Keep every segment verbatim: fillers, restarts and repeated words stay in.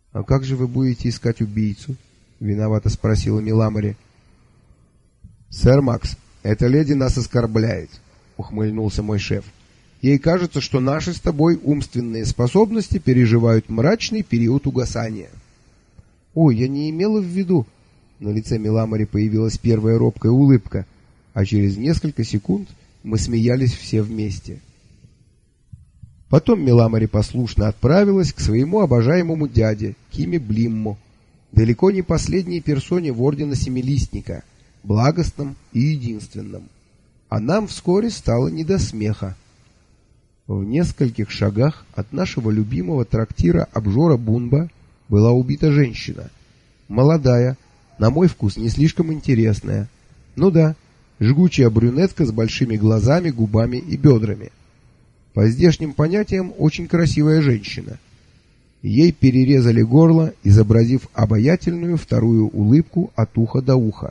А как же вы будете искать убийцу? Виновато спросила Миламари. Сэр Макс, эта леди нас оскорбляет, ухмыльнулся мой шеф. Ей кажется, что наши с тобой умственные способности переживают мрачный период угасания. Ой, я не имела в виду. На лице Миламари появилась первая робкая улыбка, а через несколько секунд мы смеялись все вместе. Потом Миламари послушно отправилась к своему обожаемому дяде Киме Блимму, далеко не последней персоне в ордена Семилистника, благостном и единственном. А нам вскоре стало не до смеха. В нескольких шагах от нашего любимого трактира обжора Бунба была убита женщина. Молодая, на мой вкус не слишком интересная. Ну да, жгучая брюнетка с большими глазами, губами и бедрами. По здешним понятиям, очень красивая женщина. Ей перерезали горло, изобразив обаятельную вторую улыбку от уха до уха.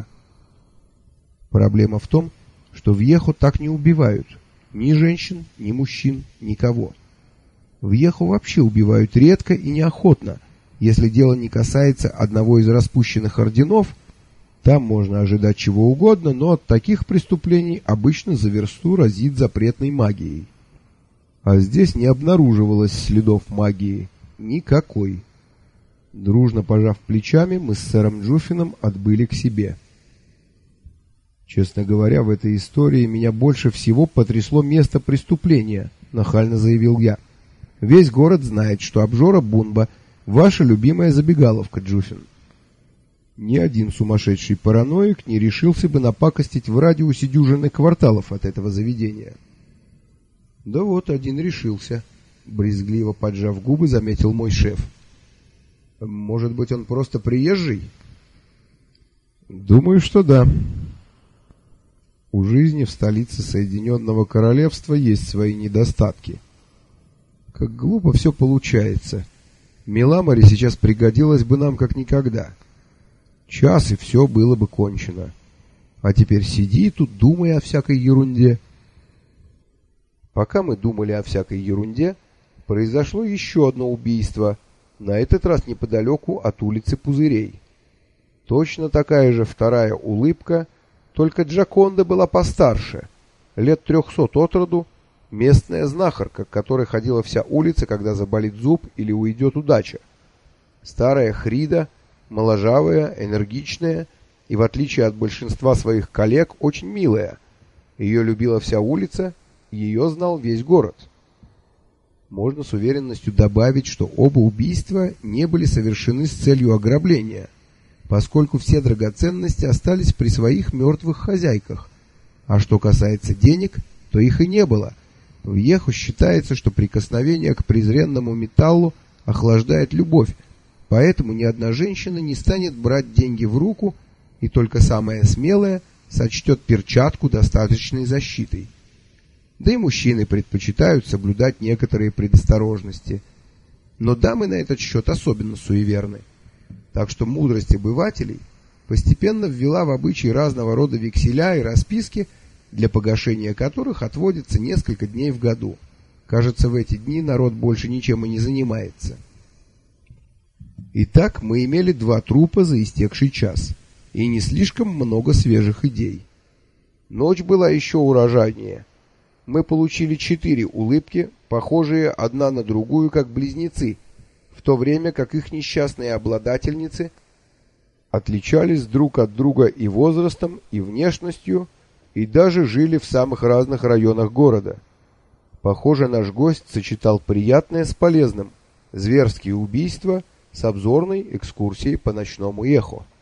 Проблема в том, что в Йехо так не убивают. Ни женщин, ни мужчин, никого. В Йехо вообще убивают редко и неохотно. Если дело не касается одного из распущенных орденов, там можно ожидать чего угодно, но от таких преступлений обычно за версту разит запретной магией. А здесь не обнаруживалось следов магии. Никакой. Дружно пожав плечами, мы с сэром Джуффином отбыли к себе. Честно говоря, в этой истории меня больше всего потрясло место преступления, нахально заявил я. Весь город знает, что обжора Бунба — ваша любимая забегаловка, Джуффин. Ни один сумасшедший параноик не решился бы напакостить в радиусе дюжины кварталов от этого заведения. Да вот, один решился, брезгливо поджав губы, заметил мой шеф. Может быть, он просто приезжий? Думаю, что да. У жизни в столице Соединенного Королевства есть свои недостатки. Как глупо все получается. Миламари сейчас пригодилась бы нам как никогда. Час, и все было бы кончено. А теперь сиди тут, думай о всякой ерунде. Пока мы думали о всякой ерунде, произошло еще одно убийство, на этот раз неподалеку от улицы Пузырей. Точно такая же вторая улыбка, только Джаконда была постарше, лет трехсот от роду, местная знахарка, к которой ходила вся улица, когда заболит зуб или уйдет удача. Старая Хрида, моложавая, энергичная и, в отличие от большинства своих коллег, очень милая. Ее любила вся улица, ее знал весь город. Можно с уверенностью добавить, что оба убийства не были совершены с целью ограбления, поскольку все драгоценности остались при своих мертвых хозяйках. А что касается денег, то их и не было. В Йехо считается, что прикосновение к презренному металлу охлаждает любовь, поэтому ни одна женщина не станет брать деньги в руку, и только самая смелая сочтет перчатку достаточной защитой. Да и мужчины предпочитают соблюдать некоторые предосторожности. Но дамы на этот счет особенно суеверны. Так что мудрость обывателей постепенно ввела в обычай разного рода векселя и расписки, для погашения которых отводится несколько дней в году. Кажется, в эти дни народ больше ничем и не занимается. Итак, мы имели два трупа за истекший час, и не слишком много свежих идей. Ночь была еще урожайнее. Мы получили четыре улыбки, похожие одна на другую, как близнецы, в то время как их несчастные обладательницы отличались друг от друга и возрастом, и внешностью, и даже жили в самых разных районах города. Похоже, наш гость сочетал приятное с полезным, зверские убийства с обзорной экскурсией по ночному Йехо.